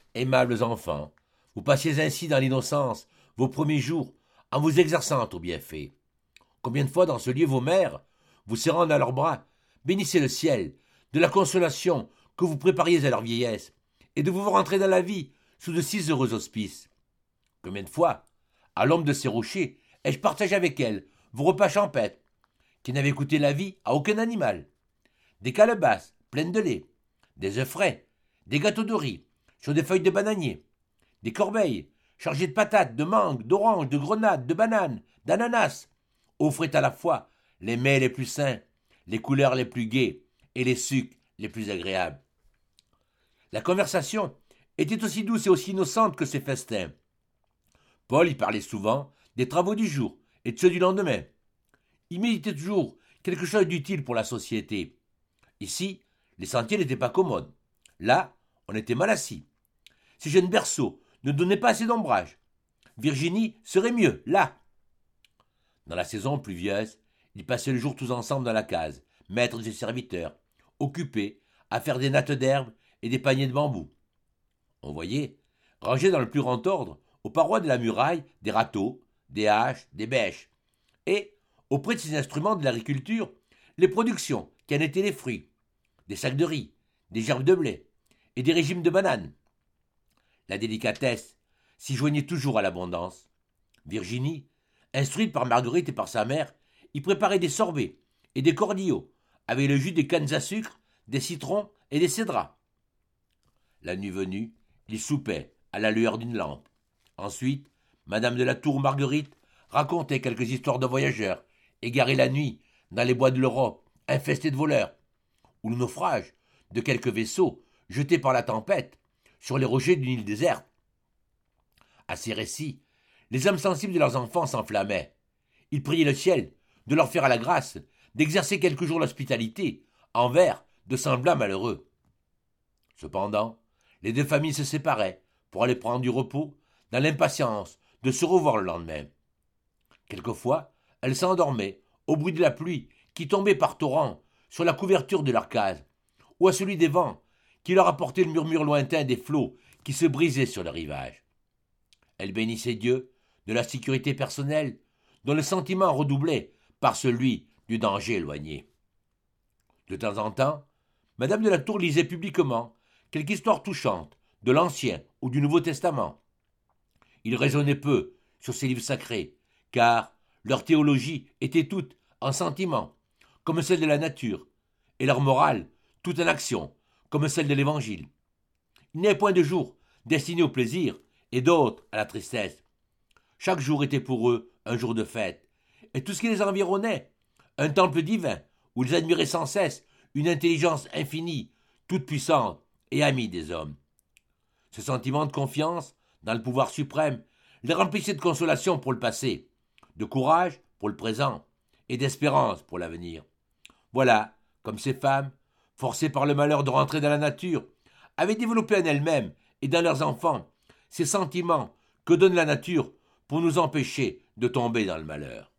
Aimables enfants, vous passiez ainsi dans l'innocence vos premiers jours en vous exerçant au bienfait. Combien de fois dans ce lieu vos mères, vous serrant dans leurs bras, bénissaient le ciel de la consolation que vous prépariez à leur vieillesse et de vous voir entrer dans la vie sous de si heureux auspices. Combien de fois, à l'ombre de ces rochers, ai-je partagé avec elles vos repas champêtres, qui n'avaient coûté la vie à aucun animal. Des calebasses pleines de lait, des œufs frais, des gâteaux de riz sur des feuilles de bananier, des corbeilles chargées de patates, de mangues, d'oranges, de grenades, de bananes, d'ananas, offraient à la fois les mets les plus sains, les couleurs les plus gaies et les sucs les plus agréables. La conversation était aussi douce et aussi innocente que ces festins. Paul y parlait souvent des travaux du jour et de ceux du lendemain. Il méditait toujours quelque chose d'utile pour la société. Ici, les sentiers n'étaient pas commodes. Là, on était mal assis. Ces jeunes berceaux ne donnaient pas assez d'ombrage. Virginie serait mieux, là. Dans la saison pluvieuse, ils passaient le jour tous ensemble dans la case, maîtres et serviteurs, occupés à faire des nattes d'herbe et des paniers de bambou. On voyait, rangés dans le plus grand ordre, aux parois de la muraille, des râteaux, des haches, des bêches, et, auprès de ces instruments de l'agriculture, les productions qui en étaient les fruits, des sacs de riz, des gerbes de blé et des régimes de bananes. La délicatesse s'y joignait toujours à l'abondance. Virginie, instruite par Marguerite et par sa mère, y préparait des sorbets et des cordiaux, avec le jus des cannes à sucre, des citrons et des cédrats. La nuit venue, ils soupaient à la lueur d'une lampe. Ensuite, Madame de la Tour Marguerite racontait quelques histoires de voyageurs, égarés la nuit dans les bois de l'Europe, infestés de voleurs, ou le naufrage de quelques vaisseaux jetés par la tempête sur les rochers d'une île déserte. À ces récits, les âmes sensibles de leurs enfants s'enflammaient. Ils priaient le ciel de leur faire la grâce d'exercer quelques jours l'hospitalité envers de semblables malheureux. Cependant, les deux familles se séparaient pour aller prendre du repos dans l'impatience de se revoir le lendemain. Quelquefois, elles s'endormaient au bruit de la pluie qui tombait par torrents sur la couverture de leur case, ou à celui des vents qui leur apportaient le murmure lointain des flots qui se brisaient sur le rivage. Elles bénissaient Dieu de la sécurité personnelle, dont le sentiment redoublait par celui du danger éloigné. De temps en temps, Madame de la Tour lisait publiquement quelque histoire touchante de l'Ancien ou du Nouveau Testament. Ils raisonnaient peu sur ces livres sacrés, car leur théologie était toute en sentiment, comme celle de la nature, et leur morale toute en action, comme celle de l'Évangile. Il n'y avait point de jour destiné au plaisir et d'autres à la tristesse. Chaque jour était pour eux un jour de fête, et tout ce qui les environnait, un temple divin où ils admiraient sans cesse une intelligence infinie, toute puissante et amie des hommes. Ce sentiment de confiance dans le pouvoir suprême les remplissait de consolation pour le passé, de courage pour le présent et d'espérance pour l'avenir. Voilà comme ces femmes, forcées par le malheur de rentrer dans la nature, avaient développé en elles-mêmes et dans leurs enfants ces sentiments que donne la nature pour nous empêcher de tomber dans le malheur.